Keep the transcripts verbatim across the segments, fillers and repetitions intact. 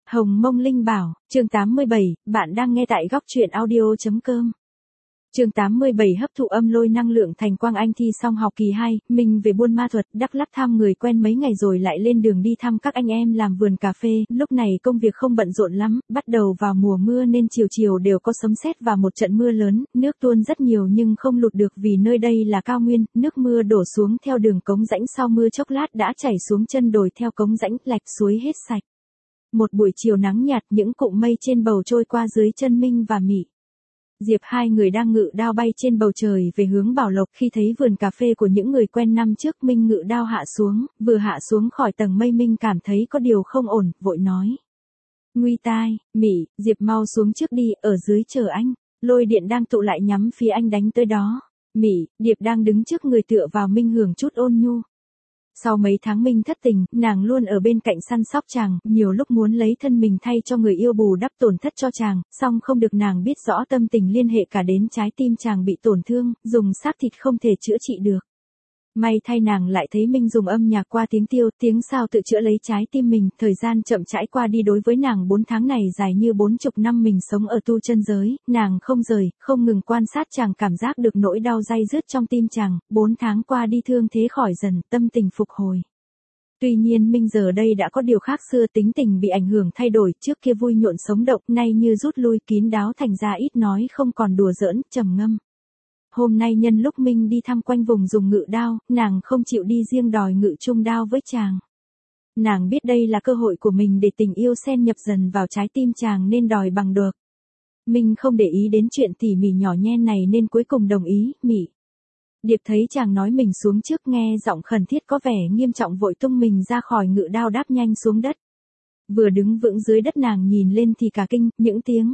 Hồng Mông Linh Bảo, chương tám mươi bảy, bạn đang nghe tại góc truyện audio chấm com. Chương tám mươi bảy hấp thụ âm lôi năng lượng thành quang anh thi xong học kỳ hai, mình về Buôn Ma Thuột, Đắk Lắk thăm người quen mấy ngày rồi lại lên đường đi thăm các anh em làm vườn cà phê, lúc này công việc không bận rộn lắm, bắt đầu vào mùa mưa nên chiều chiều đều có sấm sét và một trận mưa lớn, nước tuôn rất nhiều nhưng không lụt được vì nơi đây là cao nguyên, nước mưa đổ xuống theo đường cống rãnh sau mưa chốc lát đã chảy xuống chân đồi theo cống rãnh lạch suối hết sạch. Một buổi chiều nắng nhạt, những cụm mây trên bầu trôi qua dưới chân Minh và Mị. Diệp hai người đang ngự đao bay trên bầu trời về hướng Bảo Lộc, khi thấy vườn cà phê của những người quen năm trước. Minh ngự đao hạ xuống, vừa hạ xuống khỏi tầng mây Minh cảm thấy có điều không ổn, vội nói. Nguy tai, Mị, Diệp mau xuống trước đi, ở dưới chờ anh. Lôi điện đang tụ lại nhắm phía anh đánh tới đó. Mị, Điệp đang đứng trước người tựa vào Minh hưởng chút ôn nhu. Sau mấy tháng Minh thất tình, nàng luôn ở bên cạnh săn sóc chàng, nhiều lúc muốn lấy thân mình thay cho người yêu bù đắp tổn thất cho chàng, song không được, nàng biết rõ tâm tình liên hệ cả đến trái tim chàng bị tổn thương, dùng xác thịt không thể chữa trị được. May thay nàng lại thấy Minh dùng âm nhạc qua tiếng tiêu, tiếng sao tự chữa lấy trái tim mình, thời gian chậm rãi qua đi đối với nàng bốn tháng này dài như bốn chục năm mình sống ở tu chân giới, nàng không rời, không ngừng quan sát chàng, cảm giác được nỗi đau day dứt trong tim chàng, bốn tháng qua đi thương thế khỏi dần, tâm tình phục hồi. Tuy nhiên Minh giờ đây đã có điều khác xưa, tính tình bị ảnh hưởng thay đổi, trước kia vui nhộn sống động, nay như rút lui kín đáo, thành ra ít nói không còn đùa giỡn, trầm ngâm. Hôm nay nhân lúc Minh đi thăm quanh vùng dùng ngự đao, nàng không chịu đi riêng đòi ngự chung đao với chàng. Nàng biết đây là cơ hội của mình để tình yêu xen nhập dần vào trái tim chàng nên đòi bằng được. Minh không để ý đến chuyện tỉ mỉ nhỏ nhen này nên cuối cùng đồng ý. Mị. Điệp thấy chàng nói mình xuống trước, nghe giọng khẩn thiết có vẻ nghiêm trọng, vội tung mình ra khỏi ngự đao đáp nhanh xuống đất. Vừa đứng vững dưới đất nàng nhìn lên thì cả kinh, những tiếng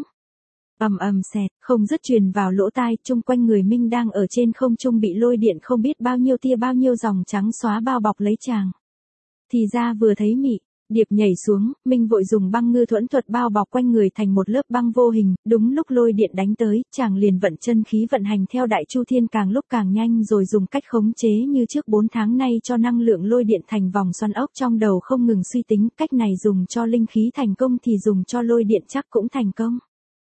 ầm ầm xẹt không dứt truyền vào lỗ tai, chung quanh người Minh đang ở trên không trung bị lôi điện không biết bao nhiêu tia bao nhiêu dòng trắng xóa bao bọc lấy chàng. Thì ra vừa thấy Mị, Điệp nhảy xuống, Minh vội dùng băng ngư thuẫn thuật bao bọc quanh người thành một lớp băng vô hình, đúng lúc lôi điện đánh tới, chàng liền vận chân khí vận hành theo đại chu thiên càng lúc càng nhanh rồi dùng cách khống chế như trước bốn tháng nay cho năng lượng lôi điện thành vòng xoắn ốc trong đầu không ngừng suy tính, cách này dùng cho linh khí thành công thì dùng cho lôi điện chắc cũng thành công.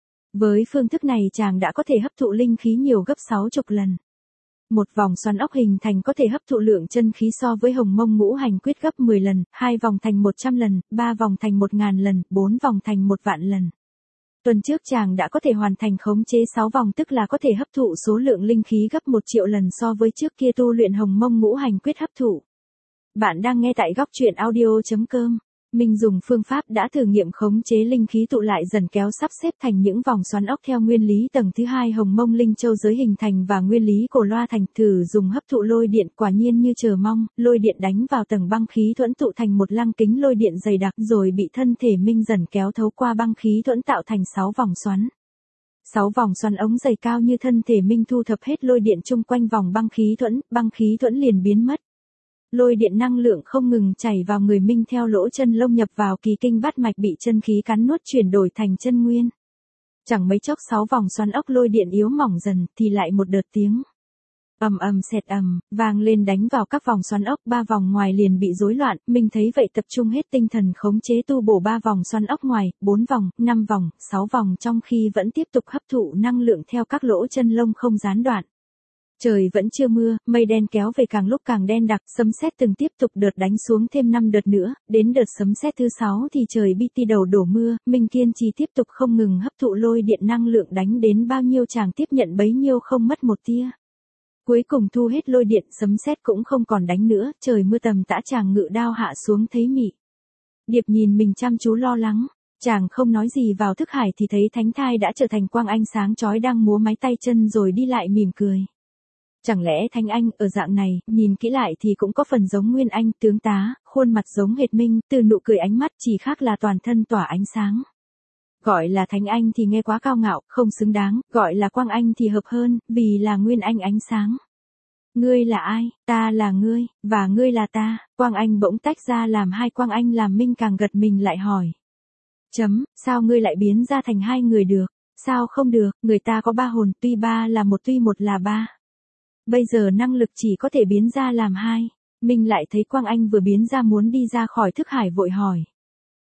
Với phương thức này chàng đã có thể hấp thụ linh khí nhiều gấp sáu chục lần. Một vòng xoắn ốc hình thành có thể hấp thụ lượng chân khí so với Hồng Mông Ngũ Hành Quyết gấp mười lần, hai vòng thành một trăm lần, ba vòng thành một ngàn lần, bốn vòng thành một vạn lần. Tuần trước chàng đã có thể hoàn thành khống chế sáu vòng, tức là có thể hấp thụ số lượng linh khí gấp một triệu lần so với trước kia tu luyện Hồng Mông Ngũ Hành Quyết hấp thụ. Bạn đang nghe tại góc truyện audio chấm com. Minh dùng phương pháp đã thử nghiệm khống chế linh khí tụ lại dần kéo sắp xếp thành những vòng xoắn ốc theo nguyên lý tầng thứ hai Hồng Mông Linh Châu giới hình thành và nguyên lý cổ loa thành, thử dùng hấp thụ lôi điện, quả nhiên như chờ mong, lôi điện đánh vào tầng băng khí thuẫn tụ thành một lăng kính lôi điện dày đặc rồi bị thân thể Minh dần kéo thấu qua băng khí thuẫn tạo thành sáu vòng xoắn. Sáu vòng xoắn ống dày cao như thân thể Minh thu thập hết lôi điện chung quanh vòng băng khí thuẫn, băng khí thuẫn liền biến mất. Lôi điện năng lượng không ngừng chảy vào người Minh theo lỗ chân lông nhập vào kỳ kinh bát mạch, bị chân khí cắn nuốt chuyển đổi thành chân nguyên. Chẳng mấy chốc sáu vòng xoắn ốc lôi điện yếu mỏng dần thì lại một đợt tiếng ầm ầm xẹt ầm vang lên đánh vào các vòng xoắn ốc, ba vòng ngoài liền bị rối loạn. Minh thấy vậy tập trung hết tinh thần khống chế tu bổ ba vòng xoắn ốc ngoài, bốn vòng, năm vòng, sáu vòng, trong khi vẫn tiếp tục hấp thụ năng lượng theo các lỗ chân lông không gián đoạn. Trời vẫn chưa mưa, mây đen kéo về càng lúc càng đen đặc, sấm sét từng tiếp tục đợt đánh xuống thêm năm đợt nữa, đến đợt sấm sét thứ sáu thì trời bi ti đầu đổ mưa, Minh kiên trì tiếp tục không ngừng hấp thụ lôi điện, năng lượng đánh đến bao nhiêu chàng tiếp nhận bấy nhiêu, không mất một tia. Cuối cùng thu hết lôi điện, sấm sét cũng không còn đánh nữa, trời mưa tầm tã, chàng ngự đao hạ xuống thấy Mị. Điệp nhìn mình chăm chú lo lắng. Chàng không nói gì vào thức hải thì thấy thánh thai đã trở thành quang anh sáng chói đang múa máy tay chân rồi đi lại mỉm cười. Chẳng lẽ Thánh Anh ở dạng này, nhìn kỹ lại thì cũng có phần giống Nguyên Anh, tướng tá, khuôn mặt giống hệt Minh, từ nụ cười ánh mắt chỉ khác là toàn thân tỏa ánh sáng. Gọi là Thánh Anh thì nghe quá cao ngạo, không xứng đáng, gọi là Quang Anh thì hợp hơn, vì là Nguyên Anh ánh sáng. Ngươi là ai? Ta là ngươi, và ngươi là ta. Quang Anh bỗng tách ra làm hai Quang Anh, làm Minh càng gật mình lại hỏi. Chấm, sao ngươi lại biến ra thành hai người được? Sao không được, người ta có ba hồn, tuy ba là một tuy một là ba. Bây giờ năng lực chỉ có thể biến ra làm hai. Minh lại thấy Quang Anh vừa biến ra muốn đi ra khỏi thức hải vội hỏi.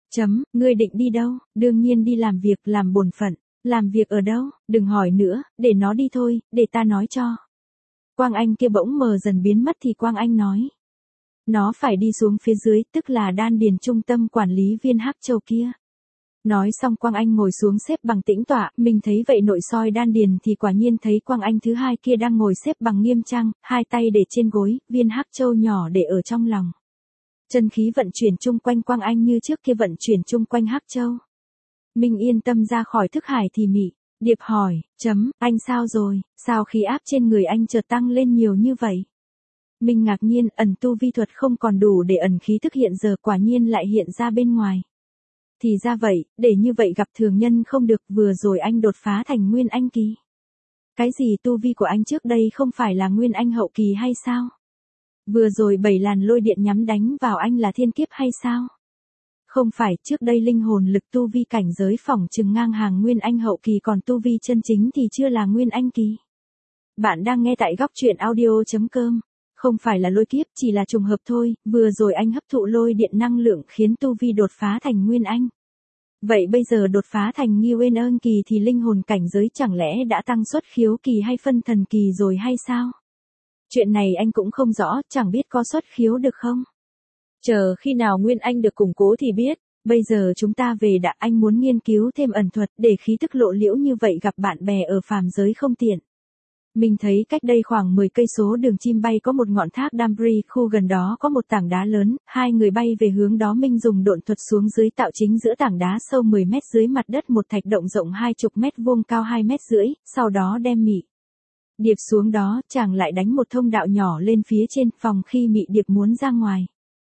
Chấm, ngươi định đi đâu? Đương nhiên đi làm việc, làm bổn phận. Làm việc ở đâu? Đừng hỏi nữa, để nó đi thôi, để ta nói cho. Quang Anh kia bỗng mờ dần biến mất thì Quang Anh nói. Nó phải đi xuống phía dưới, tức là đan điền trung tâm quản lý viên Hắc Châu kia. Nói xong Quang Anh ngồi xuống xếp bằng tĩnh tọa, mình thấy vậy nội soi đan điền thì quả nhiên thấy Quang Anh thứ hai kia đang ngồi xếp bằng nghiêm trang, hai tay để trên gối, viên Hắc Châu nhỏ để ở trong lòng. Chân khí vận chuyển chung quanh Quang Anh như trước kia vận chuyển chung quanh Hắc Châu. Mình yên tâm ra khỏi thức hải thì mị. Điệp hỏi, chấm, anh sao rồi, sao khí áp trên người anh chợt tăng lên nhiều như vậy? Mình ngạc nhiên, ẩn tu vi thuật không còn đủ để ẩn khí thức hiện giờ quả nhiên lại hiện ra bên ngoài. Thì ra vậy, để như vậy gặp thường nhân không được, vừa rồi anh đột phá thành Nguyên Anh kỳ. Cái gì tu vi của anh trước đây không phải là Nguyên Anh hậu kỳ hay sao? Vừa rồi bảy làn lôi điện nhắm đánh vào anh là thiên kiếp hay sao? Không phải, trước đây linh hồn lực tu vi cảnh giới phỏng chừng ngang hàng Nguyên Anh hậu kỳ, còn tu vi chân chính thì chưa là Nguyên Anh kỳ. Bạn đang nghe tại góc truyện audio chấm com. Không phải là lôi kiếp, chỉ là trùng hợp thôi, vừa rồi anh hấp thụ lôi điện năng lượng khiến tu vi đột phá thành Nguyên Anh. Vậy bây giờ đột phá thành Nguyên Anh kỳ thì linh hồn cảnh giới chẳng lẽ đã tăng xuất khiếu kỳ hay phân thần kỳ rồi hay sao? Chuyện này anh cũng không rõ, chẳng biết có xuất khiếu được không? Chờ khi nào Nguyên Anh được củng cố thì biết, bây giờ chúng ta về đã, anh muốn nghiên cứu thêm ẩn thuật để khí tức lộ liễu như vậy gặp bạn bè ở phàm giới không tiện. Mình thấy cách đây khoảng mười cây số đường chim bay có một ngọn thác Damri, khu gần đó có một tảng đá lớn, hai người bay về hướng đó. Mình dùng độn thuật xuống dưới tạo chính giữa tảng đá sâu mười mét dưới mặt đất một thạch động rộng hai mươi mét vuông cao hai mét rưỡi, sau đó đem Mị Điệp xuống đó, chàng lại đánh một thông đạo nhỏ lên phía trên phòng khi Mị Điệp muốn ra ngoài.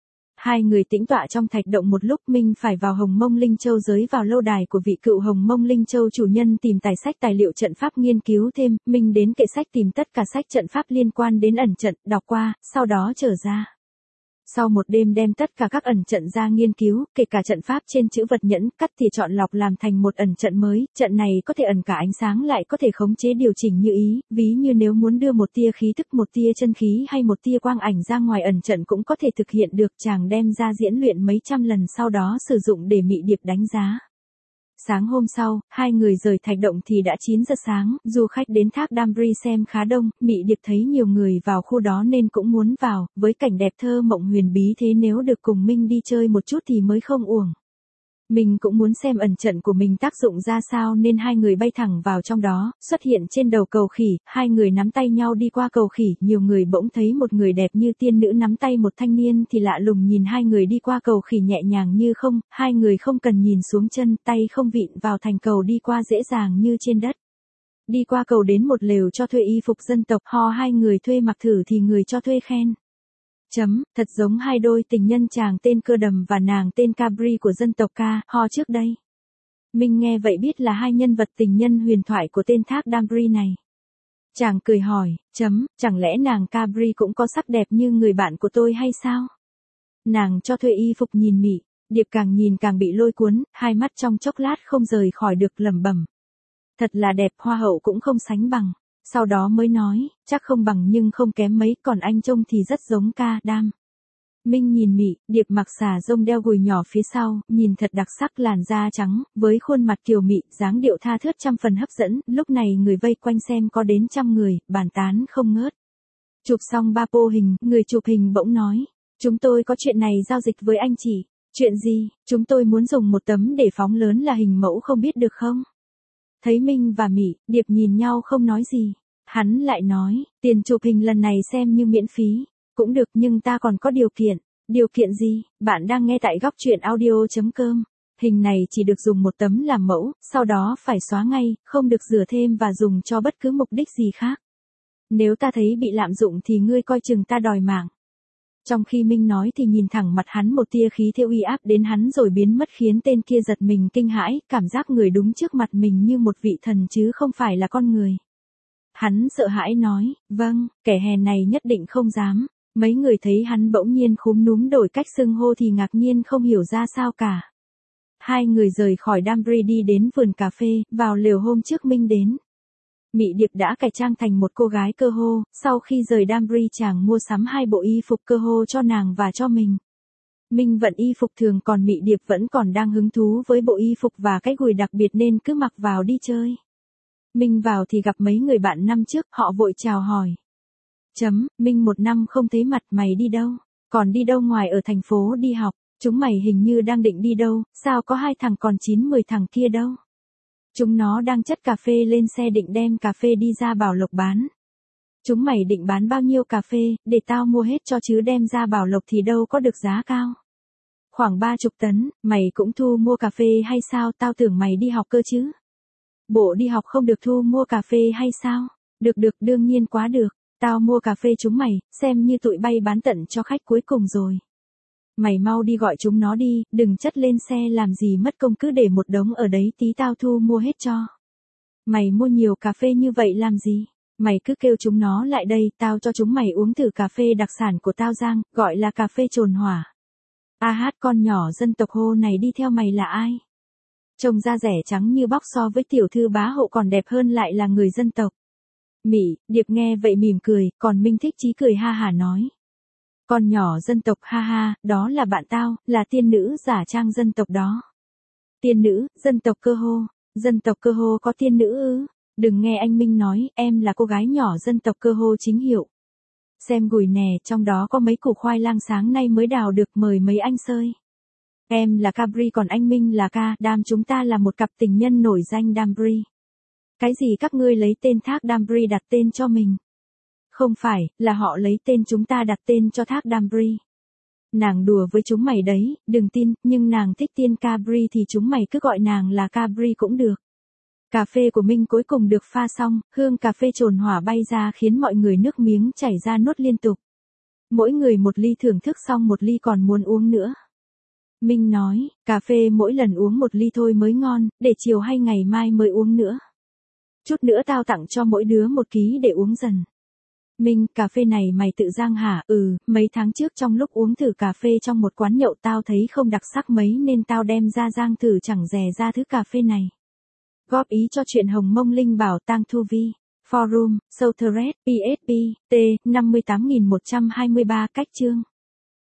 Hai người tĩnh tọa trong thạch động một lúc. Mình phải vào Hồng Mông Linh Châu giới vào lâu đài của vị cựu Hồng Mông Linh Châu chủ nhân tìm tài sách tài liệu trận pháp nghiên cứu thêm. Mình đến kệ sách tìm tất cả sách trận pháp liên quan đến ẩn trận, đọc qua, sau đó trở ra. Sau một đêm đem tất cả các ẩn trận ra nghiên cứu, kể cả trận pháp trên chữ vật nhẫn, cắt thì chọn lọc làm thành một ẩn trận mới. Trận này có thể ẩn cả ánh sáng, lại có thể khống chế điều chỉnh như ý, ví như nếu muốn đưa một tia khí tức, một tia chân khí hay một tia quang ảnh ra ngoài ẩn trận cũng có thể thực hiện được. Chàng đem ra diễn luyện mấy trăm lần sau đó sử dụng để Mị Điệp đánh giá. Sáng hôm sau, hai người rời thạch động thì đã chín giờ sáng, du khách đến thác Damri xem khá đông, Mị Điệp thấy nhiều người vào khu đó nên cũng muốn vào, với cảnh đẹp thơ mộng huyền bí thế nếu được cùng Minh đi chơi một chút thì mới không uổng. Mình cũng muốn xem ẩn trận của mình tác dụng ra sao nên hai người bay thẳng vào trong đó, xuất hiện trên đầu cầu khỉ, hai người nắm tay nhau đi qua cầu khỉ, nhiều người bỗng thấy một người đẹp như tiên nữ nắm tay một thanh niên thì lạ lùng nhìn hai người đi qua cầu khỉ nhẹ nhàng như không, hai người không cần nhìn xuống chân, tay không vịn vào thành cầu đi qua dễ dàng như trên đất. Đi qua cầu đến một lều cho thuê y phục dân tộc, ho hai người thuê mặc thử thì người cho thuê khen. Chấm, thật giống hai đôi tình nhân chàng tên Cơ Đầm và nàng tên Cabri của dân tộc Ca, ho trước đây. Mình nghe vậy biết là hai nhân vật tình nhân huyền thoại của tên thác Damri này. Chàng cười hỏi, chấm, chẳng lẽ nàng Cabri cũng có sắc đẹp như người bạn của tôi hay sao? Nàng cho thuê y phục nhìn Mị Điệp càng nhìn càng bị lôi cuốn, hai mắt trong chốc lát không rời khỏi được lẩm bẩm. Thật là đẹp, hoa hậu cũng không sánh bằng. Sau đó mới nói, chắc không bằng nhưng không kém mấy, còn anh trông thì rất giống Ca Đam. Minh nhìn Mị Điệp mặc xà rông đeo gùi nhỏ phía sau, nhìn thật đặc sắc, làn da trắng, với khuôn mặt kiều mị, dáng điệu tha thướt trăm phần hấp dẫn. Lúc này người vây quanh xem có đến trăm người, bàn tán không ngớt. Chụp xong ba pô hình, người chụp hình bỗng nói, chúng tôi có chuyện này giao dịch với anh chị. Chuyện gì? Chúng tôi muốn dùng một tấm để phóng lớn là hình mẫu, không biết được không? Thấy Minh và Mị Điệp nhìn nhau không nói gì. Hắn lại nói, tiền chụp hình lần này xem như miễn phí. Cũng được nhưng ta còn có điều kiện. Điều kiện gì? Bạn đang nghe tại góc truyện audio chấm com. Hình này chỉ được dùng một tấm làm mẫu, sau đó phải xóa ngay, không được rửa thêm và dùng cho bất cứ mục đích gì khác. Nếu ta thấy bị lạm dụng thì ngươi coi chừng ta đòi mạng. Trong khi Minh nói thì nhìn thẳng mặt hắn một tia khí thế uy áp đến hắn rồi biến mất khiến tên kia giật mình kinh hãi, cảm giác người đúng trước mặt mình như một vị thần chứ không phải là con người. Hắn sợ hãi nói, vâng, kẻ hèn này nhất định không dám. Mấy người thấy hắn bỗng nhiên khúm núm đổi cách xưng hô thì ngạc nhiên không hiểu ra sao cả. Hai người rời khỏi Damri đi đến vườn cà phê, vào lều hôm trước Minh đến. Mị Điệp đã cải trang thành một cô gái cơ hô, sau khi rời Damri chàng mua sắm hai bộ y phục cơ hô cho nàng và cho mình. Minh vận y phục thường còn Mị Điệp vẫn còn đang hứng thú với bộ y phục và cái gùi đặc biệt nên cứ mặc vào đi chơi. Minh vào thì gặp mấy người bạn năm trước, họ vội chào hỏi. Chấm, Minh một năm không thấy mặt, mày đi đâu? Còn đi đâu ngoài ở thành phố đi học? Chúng mày hình như đang định đi đâu, sao có hai thằng còn chín mười thằng kia đâu? Chúng nó đang chất cà phê lên xe định đem cà phê đi ra Bảo Lộc bán. Chúng mày định bán bao nhiêu cà phê, để tao mua hết cho chứ đem ra Bảo Lộc thì đâu có được giá cao. Khoảng ba chục tấn, mày cũng thu mua cà phê hay sao, tao tưởng mày đi học cơ chứ. Bộ đi học không được thu mua cà phê hay sao? Được được, đương nhiên quá được, tao mua cà phê chúng mày, xem như tụi bay bán tận cho khách cuối cùng rồi. Mày mau đi gọi chúng nó đi, đừng chất lên xe làm gì mất công, cứ để một đống ở đấy tí tao thu mua hết cho. Mày mua nhiều cà phê như vậy làm gì? Mày cứ kêu chúng nó lại đây, tao cho chúng mày uống thử cà phê đặc sản của tao Giang, gọi là cà phê trồn hỏa. A hát, con nhỏ dân tộc Hô này đi theo mày là ai? Trông da rẻ trắng như bóc, so với tiểu thư bá hộ còn đẹp hơn, lại là người dân tộc. Mị Điệp nghe vậy mỉm cười, còn Minh Thích Chí cười ha hả nói. Con nhỏ dân tộc, ha ha, đó là bạn tao, là tiên nữ giả trang dân tộc đó. Tiên nữ, dân tộc Cơ Hô, dân tộc Cơ Hô có tiên nữ ư? Đừng nghe anh Minh nói, em là cô gái nhỏ dân tộc Cơ Hô chính hiệu. Xem gùi nè, trong đó có mấy củ khoai lang sáng nay mới đào được, mời mấy anh sơi. Em là Cabri còn anh Minh là Ca, Đam, chúng ta là một cặp tình nhân nổi danh Đambri. Cái gì các ngươi lấy tên thác Đambri đặt tên cho mình? Không phải, là họ lấy tên chúng ta đặt tên cho thác Đambri. Nàng đùa với chúng mày đấy, đừng tin, nhưng nàng thích tiên Cabri thì chúng mày cứ gọi nàng là Cabri cũng được. Cà phê của Minh cuối cùng được pha xong, hương cà phê trồn hỏa bay ra khiến mọi người nước miếng chảy ra nuốt liên tục. Mỗi người một ly, thưởng thức xong một ly còn muốn uống nữa. Minh nói, cà phê mỗi lần uống một ly thôi mới ngon, để chiều hay ngày mai mới uống nữa. Chút nữa tao tặng cho mỗi đứa một ký để uống dần. Minh, cà phê này mày tự rang hả? Ừ, mấy tháng trước trong lúc uống thử cà phê trong một quán nhậu tao thấy không đặc sắc mấy nên tao đem ra rang thử, chẳng dè ra thứ cà phê này. Góp ý cho chuyện Hồng Mông Linh Bảo Tang Thu Vi. Forum, Southred, pê ét pê, T, năm mươi tám nghìn một trăm hai mươi ba cách chương.